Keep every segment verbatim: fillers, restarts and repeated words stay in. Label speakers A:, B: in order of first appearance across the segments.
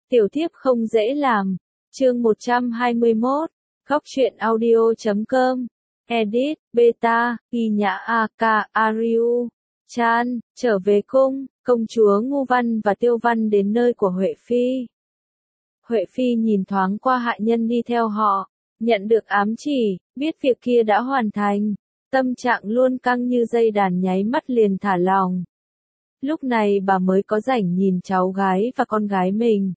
A: Tiểu thiếp không dễ làm. Chương một trăm hai mươi mốt. Góc truyện audio chấm com. Edit, Beta, Ghi Nhã a ca, Ariu. Chan, trở về cung, công chúa Ngu Văn và Tiêu Văn đến nơi của Huệ Phi. Huệ Phi nhìn thoáng qua hạ nhân đi theo họ, nhận được ám chỉ, biết việc kia đã hoàn thành. Tâm trạng luôn căng như dây đàn nháy mắt liền thả lòng. Lúc này bà mới có rảnh nhìn cháu gái và con gái mình.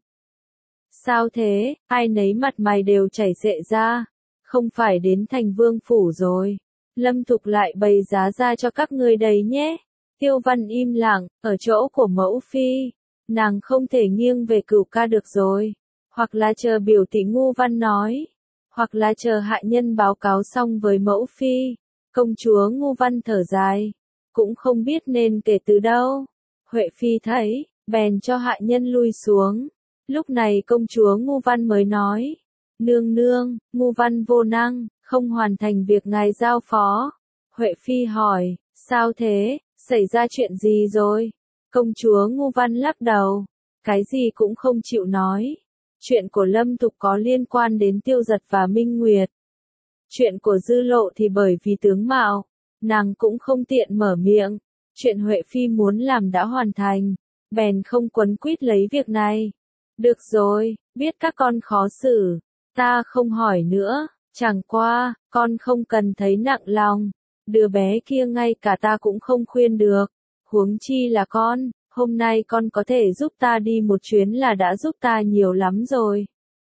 A: Sao thế, ai nấy mặt mày đều chảy rệ ra, không phải đến thành vương phủ rồi. Lâm Thục lại bày giá ra cho các ngươi đấy nhé. Tiêu Văn im lặng, ở chỗ của mẫu phi, nàng không thể nghiêng về Cửu ca được rồi. Hoặc là chờ biểu tỷ Ngu Văn nói, hoặc là chờ hạ nhân báo cáo xong với mẫu phi. Công chúa Ngu Văn thở dài, cũng không biết nên kể từ đâu. Huệ Phi thấy, bèn cho hạ nhân lui xuống. Lúc này công chúa Ngu Văn mới nói, nương nương, Ngu Văn vô năng, không hoàn thành việc ngài giao phó. Huệ Phi hỏi, sao thế, xảy ra chuyện gì rồi? Công chúa Ngu Văn lắc đầu, cái gì cũng không chịu nói. Chuyện của Lâm Thục có liên quan đến Tiêu Giật và Minh Nguyệt. Chuyện của Dư Lộ thì bởi vì tướng mạo, nàng cũng không tiện mở miệng. Chuyện Huệ Phi muốn làm đã hoàn thành, bèn không quấn quýt lấy việc này. Được rồi, biết các con khó xử, ta không hỏi nữa, chẳng qua, con không cần thấy nặng lòng. Đứa bé kia ngay cả ta cũng không khuyên được, huống chi là con, hôm nay con có thể giúp ta đi một chuyến là đã giúp ta nhiều lắm rồi.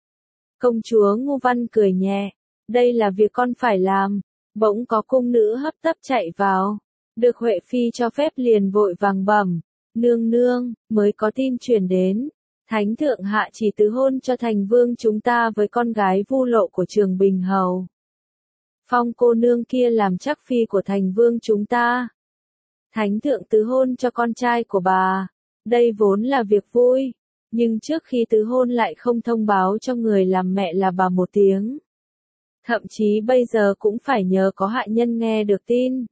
A: Công chúa Ngu Văn cười nhẹ, đây là việc con phải làm. Bỗng có cung nữ hấp tấp chạy vào, được Huệ Phi cho phép liền vội vàng bẩm, nương nương, mới có tin truyền đến. Thánh thượng hạ chỉ tứ hôn cho thành vương chúng ta với con gái Vu Lộ của Trường Bình Hầu. Phong cô nương kia làm chắc phi của thành vương chúng ta. Thánh thượng tứ hôn cho con trai của bà. Đây vốn là việc vui, nhưng trước khi tứ hôn lại không thông báo cho người làm mẹ là bà một tiếng. Thậm chí bây giờ cũng phải nhờ có hạ nhân nghe được tin.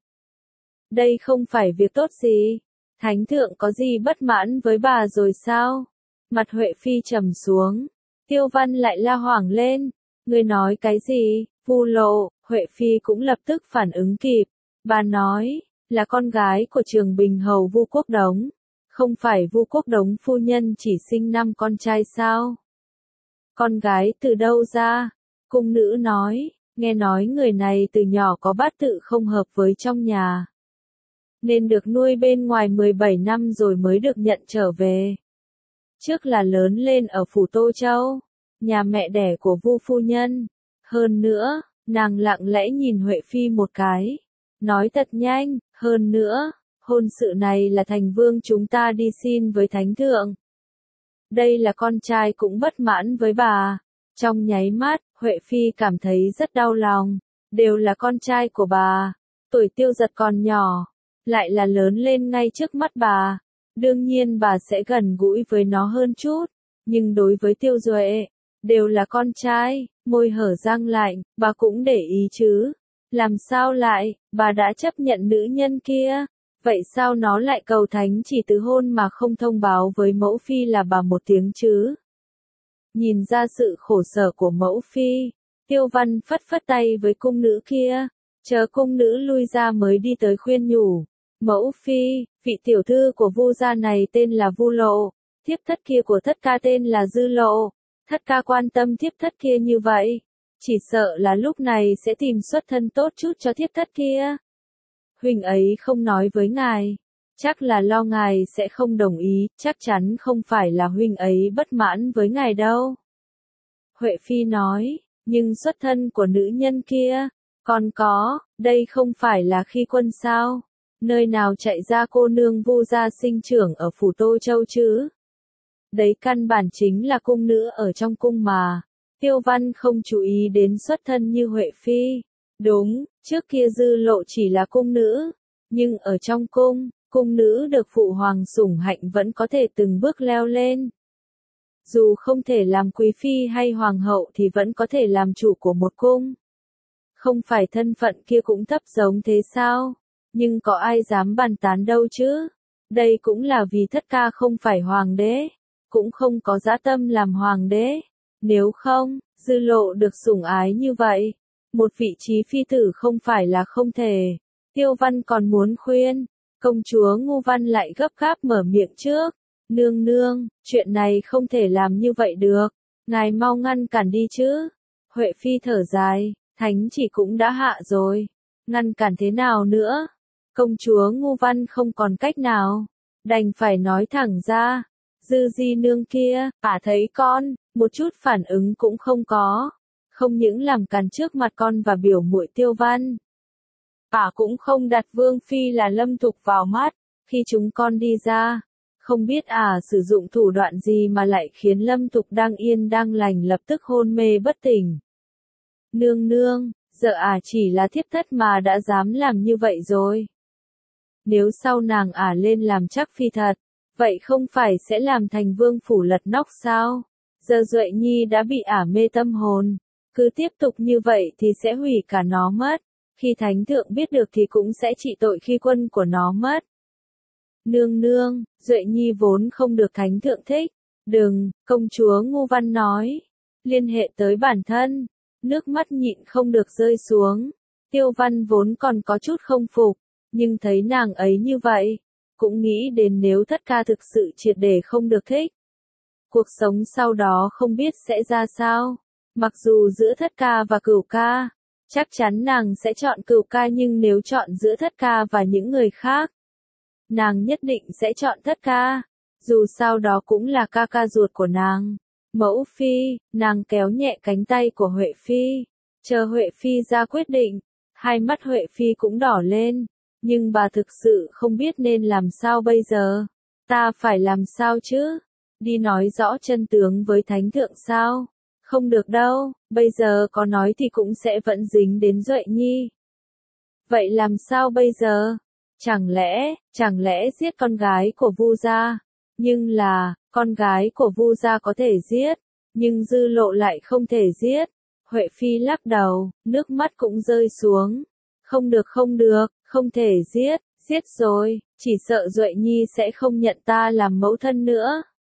A: Đây không phải việc tốt gì. Thánh thượng có gì bất mãn với bà rồi sao? Mặt Huệ Phi trầm xuống. Tiêu Văn lại la hoảng lên. Người nói cái gì? Vu Lộ. Huệ Phi cũng lập tức phản ứng kịp. Bà nói, là con gái của Trường Bình Hầu Vu Quốc Đống. Không phải Vu Quốc Đống phu nhân chỉ sinh năm con trai sao? Con gái từ đâu ra? Cung nữ nói, nghe nói người này từ nhỏ có bát tự không hợp với trong nhà, nên được nuôi bên ngoài mười bảy năm rồi mới được nhận trở về. Trước là lớn lên ở phủ Tô Châu, nhà mẹ đẻ của Vu phu nhân. Hơn nữa, nàng lặng lẽ nhìn Huệ Phi một cái, nói thật nhanh, hơn nữa, hôn sự này là thành vương chúng ta đi xin với thánh thượng. Đây là con trai cũng bất mãn với bà. Trong nháy mắt, Huệ Phi cảm thấy rất đau lòng, đều là con trai của bà, tuổi Tiêu Giật còn nhỏ, lại là lớn lên ngay trước mắt bà, đương nhiên bà sẽ gần gũi với nó hơn chút, nhưng đối với Tiêu Duệ, đều là con trai, môi hở răng lạnh, bà cũng để ý chứ, làm sao lại, bà đã chấp nhận nữ nhân kia, vậy sao nó lại cầu thánh chỉ tứ hôn mà không thông báo với mẫu phi là bà một tiếng chứ? Nhìn ra sự khổ sở của mẫu phi, Tiêu Văn phất phất tay với cung nữ kia, chờ cung nữ lui ra mới đi tới khuyên nhủ. Mẫu phi, vị tiểu thư của Vu gia này tên là Vu Lộ, thiếp thất kia của thất ca tên là Dư Lộ. Thất ca quan tâm thiếp thất kia như vậy, chỉ sợ là lúc này sẽ tìm xuất thân tốt chút cho thiếp thất kia. Huynh ấy không nói với ngài, chắc là lo ngài sẽ không đồng ý, chắc chắn không phải là huynh ấy bất mãn với ngài đâu. Huệ Phi nói, nhưng xuất thân của nữ nhân kia, còn có, đây không phải là khi quân sao? Nơi nào chạy ra cô nương Vu gia sinh trưởng ở phủ Tô Châu chứ? Đấy căn bản chính là cung nữ ở trong cung mà. Tiêu Văn không chú ý đến xuất thân như Huệ Phi. Đúng, trước kia Dư Lộ chỉ là cung nữ, nhưng ở trong cung, cung nữ được phụ hoàng sủng hạnh vẫn có thể từng bước leo lên. Dù không thể làm quý phi hay hoàng hậu thì vẫn có thể làm chủ của một cung. Không phải thân phận kia cũng thấp giống thế sao? Nhưng có ai dám bàn tán đâu chứ? Đây cũng là vì thất ca không phải hoàng đế. cũng không có dã tâm làm hoàng đế. Nếu không, Dư Lộ được sủng ái như vậy, một vị trí phi tử không phải là không thể. Tiêu Văn còn muốn khuyên, công chúa Ngu Văn lại gấp gáp mở miệng trước. Nương nương, chuyện này không thể làm như vậy được, ngài mau ngăn cản đi chứ. Huệ Phi thở dài, thánh chỉ cũng đã hạ rồi, ngăn cản thế nào nữa. Công chúa Ngu Văn không còn cách nào, đành phải nói thẳng ra. Dư di nương kia, ả thấy con, một chút phản ứng cũng không có, không những làm càn trước mặt con và biểu muội Tiêu Văn. Ả cũng không đặt Vương Phi là Lâm Thục vào mắt, khi chúng con đi ra, không biết ả sử dụng thủ đoạn gì mà lại khiến Lâm Thục đang yên đang lành lập tức hôn mê bất tỉnh. Nương nương, giờ ả chỉ là thiếp thất mà đã dám làm như vậy rồi. Nếu sau nàng ả lên làm chắc phi thật, vậy không phải sẽ làm thành vương phủ lật nóc sao? Giờ Duệ Nhi đã bị ả mê tâm hồn, cứ tiếp tục như vậy thì sẽ hủy cả nó mất. Khi thánh thượng biết được thì cũng sẽ trị tội khi quân của nó mất. Nương nương, Duệ Nhi vốn không được thánh thượng thích. Đừng, công chúa Ngu Văn nói. Liên hệ tới bản thân, nước mắt nhịn không được rơi xuống. Tiêu Văn vốn còn có chút không phục, nhưng thấy nàng ấy như vậy, cũng nghĩ đến nếu thất ca thực sự triệt để không được thích. Cuộc sống sau đó không biết sẽ ra sao. Mặc dù giữa thất ca và cửu ca, chắc chắn nàng sẽ chọn cửu ca, nhưng nếu chọn giữa thất ca và những người khác, nàng nhất định sẽ chọn thất ca. Dù sao đó cũng là ca ca ruột của nàng. Mẫu phi, nàng kéo nhẹ cánh tay của Huệ Phi. Chờ Huệ Phi ra quyết định, hai mắt Huệ Phi cũng đỏ lên. Nhưng bà thực sự không biết nên làm sao bây giờ. Ta phải làm sao chứ? Đi nói rõ chân tướng với thánh thượng sao? Không được đâu, bây giờ có nói thì cũng sẽ vẫn dính đến Duệ Nhi. Vậy làm sao bây giờ? Chẳng lẽ, chẳng lẽ giết con gái của Vu gia? Nhưng là, con gái của Vu gia có thể giết, nhưng Dư Lộ lại không thể giết. Huệ Phi lắc đầu, nước mắt cũng rơi xuống. Không được không được, không thể giết, giết rồi, chỉ sợ Duệ Nhi sẽ không nhận ta làm mẫu thân nữa.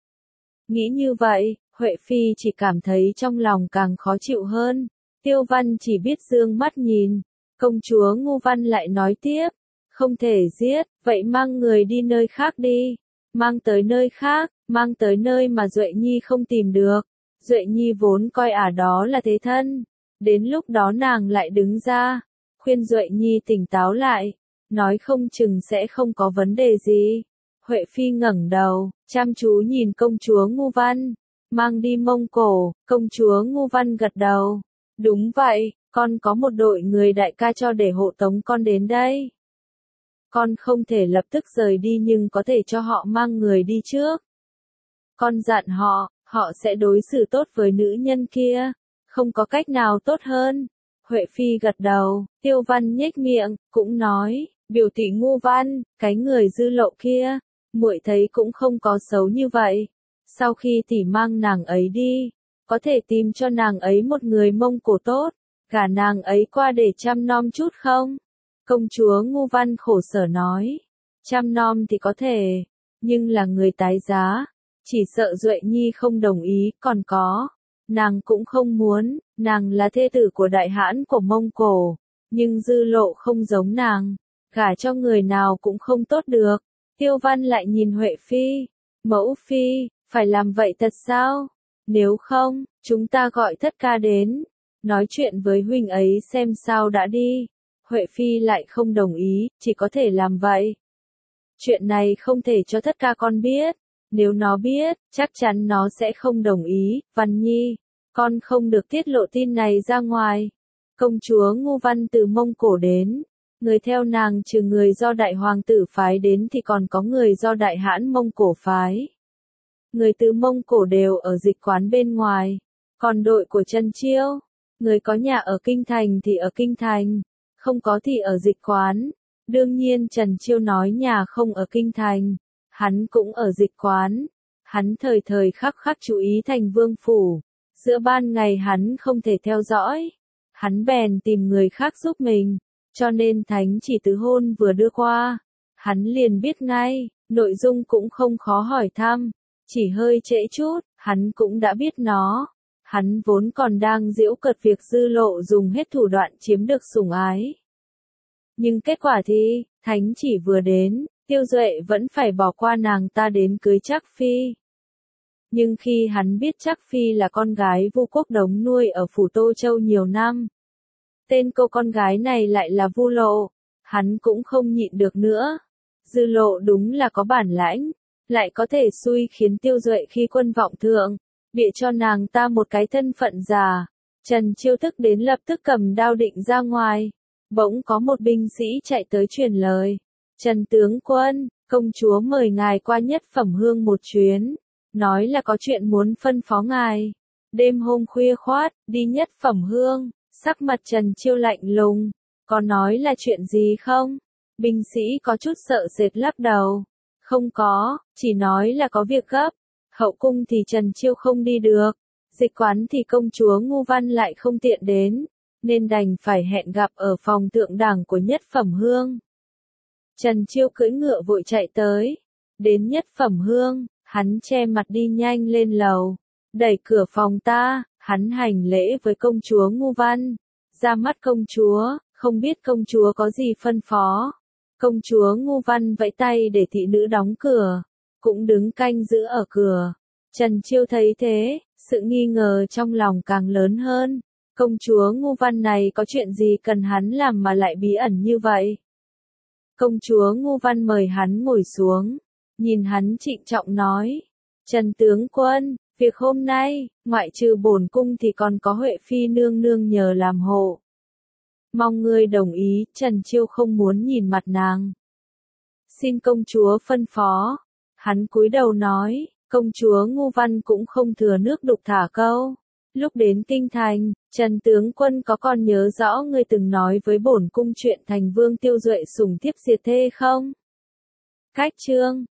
A: Nghĩ như vậy, Huệ Phi chỉ cảm thấy trong lòng càng khó chịu hơn. Tiêu Văn chỉ biết dương mắt nhìn. Công chúa Ngu Văn lại nói tiếp, không thể giết, vậy mang người đi nơi khác đi. Mang tới nơi khác, mang tới nơi mà Duệ Nhi không tìm được. Duệ Nhi vốn coi ả đó là thế thân. Đến lúc đó nàng lại đứng ra, khuyên Duệ Nhi tỉnh táo lại, nói không chừng sẽ không có vấn đề gì. Huệ Phi ngẩng đầu, chăm chú nhìn công chúa Ngu Văn. Mang đi Mông Cổ, công chúa Ngu Văn gật đầu. Đúng vậy, con có một đội người đại ca cho để hộ tống con đến đây. Con không thể lập tức rời đi nhưng có thể cho họ mang người đi trước. Con dặn họ, họ sẽ đối xử tốt với nữ nhân kia. Không có cách nào tốt hơn. Huệ Phi gật đầu, Tiêu Văn nhếch miệng, cũng nói, biểu tỷ Ngu Văn, cái người Dư Lộ kia, muội thấy cũng không có xấu như vậy. Sau khi tỷ mang nàng ấy đi, có thể tìm cho nàng ấy một người Mông Cổ tốt, gả nàng ấy qua để chăm nom chút không? Công chúa Ngu Văn khổ sở nói, chăm nom thì có thể, nhưng là người tái giá, chỉ sợ Duệ Nhi không đồng ý, còn có, nàng cũng không muốn, nàng là thê tử của đại hãn của Mông Cổ, nhưng Dư Lộ không giống nàng, gả cho người nào cũng không tốt được. Tiêu Văn lại nhìn Huệ Phi, mẫu phi, phải làm vậy thật sao? Nếu không, chúng ta gọi thất ca đến, nói chuyện với huynh ấy xem sao đã đi. Huệ Phi lại không đồng ý, chỉ có thể làm vậy. Chuyện này không thể cho thất ca con biết, nếu nó biết, chắc chắn nó sẽ không đồng ý. Văn Nhi, con không được tiết lộ tin này ra ngoài. Công chúa Ngu Văn từ Mông Cổ đến, người theo nàng trừ người do đại hoàng tử phái đến thì còn có người do đại hãn Mông Cổ phái. Người từ Mông Cổ đều ở dịch quán bên ngoài, còn đội của Trần Chiêu, người có nhà ở Kinh Thành thì ở Kinh Thành, không có thì ở dịch quán. Đương nhiên Trần Chiêu nói nhà không ở Kinh Thành, hắn cũng ở dịch quán. Hắn thời thời khắc khắc chú ý thành vương phủ, giữa ban ngày hắn không thể theo dõi, hắn bèn tìm người khác giúp mình, cho nên thánh chỉ tứ hôn vừa đưa qua, hắn liền biết ngay, nội dung cũng không khó hỏi thăm. Chỉ hơi trễ chút, hắn cũng đã biết nó. Hắn vốn còn đang giễu cợt việc Dư Lộ dùng hết thủ đoạn chiếm được sủng ái. Nhưng kết quả thì, thánh chỉ vừa đến, Tiêu Duệ vẫn phải bỏ qua nàng ta đến cưới Trác Phi. Nhưng khi hắn biết Trác Phi là con gái Vu Quốc Đống nuôi ở phủ Tô Châu nhiều năm, tên cô con gái này lại là Vu Lộ, hắn cũng không nhịn được nữa. Dư Lộ đúng là có bản lãnh, lại có thể xui khiến Tiêu Duệ khi quân vọng thượng, bịa cho nàng ta một cái thân phận giả. Trần Chiêu thức đến lập tức cầm đao định ra ngoài, bỗng có một binh sĩ chạy tới truyền lời. Trần tướng quân, công chúa mời ngài qua Nhất Phẩm Hương một chuyến, nói là có chuyện muốn phân phó ngài. Đêm hôm khuya khoát, đi Nhất Phẩm Hương, sắc mặt Trần Chiêu lạnh lùng, có nói là chuyện gì không? Binh sĩ có chút sợ sệt lắc đầu. Không có, chỉ nói là có việc gấp. Hậu cung thì Trần Chiêu không đi được, dịch quán thì công chúa Ngu Văn lại không tiện đến, nên đành phải hẹn gặp ở phòng thượng đẳng của Nhất Phẩm Hương. Trần Chiêu cưỡi ngựa vội chạy tới, đến Nhất Phẩm Hương, hắn che mặt đi nhanh lên lầu, đẩy cửa phòng ta, hắn hành lễ với công chúa Ngu Văn, ra mắt công chúa, không biết công chúa có gì phân phó. Công chúa Ngu Văn vẫy tay để thị nữ đóng cửa, cũng đứng canh giữ ở cửa. Trần Chiêu thấy thế, sự nghi ngờ trong lòng càng lớn hơn. Công chúa Ngu Văn này có chuyện gì cần hắn làm mà lại bí ẩn như vậy? Công chúa Ngu Văn mời hắn ngồi xuống, nhìn hắn trịnh trọng nói. Trần tướng quân, việc hôm nay, ngoại trừ bổn cung thì còn có Huệ Phi nương nương nhờ làm hộ. Mong ngươi đồng ý. Trần Chiêu không muốn nhìn mặt nàng. Xin công chúa phân phó. Hắn cúi đầu nói, công chúa Ngu Văn cũng không thừa nước đục thả câu. Lúc đến kinh thành, Trần tướng quân có còn nhớ rõ ngươi từng nói với bổn cung chuyện thành vương Tiêu Duệ sủng thiếp diệt thê không? Cách chương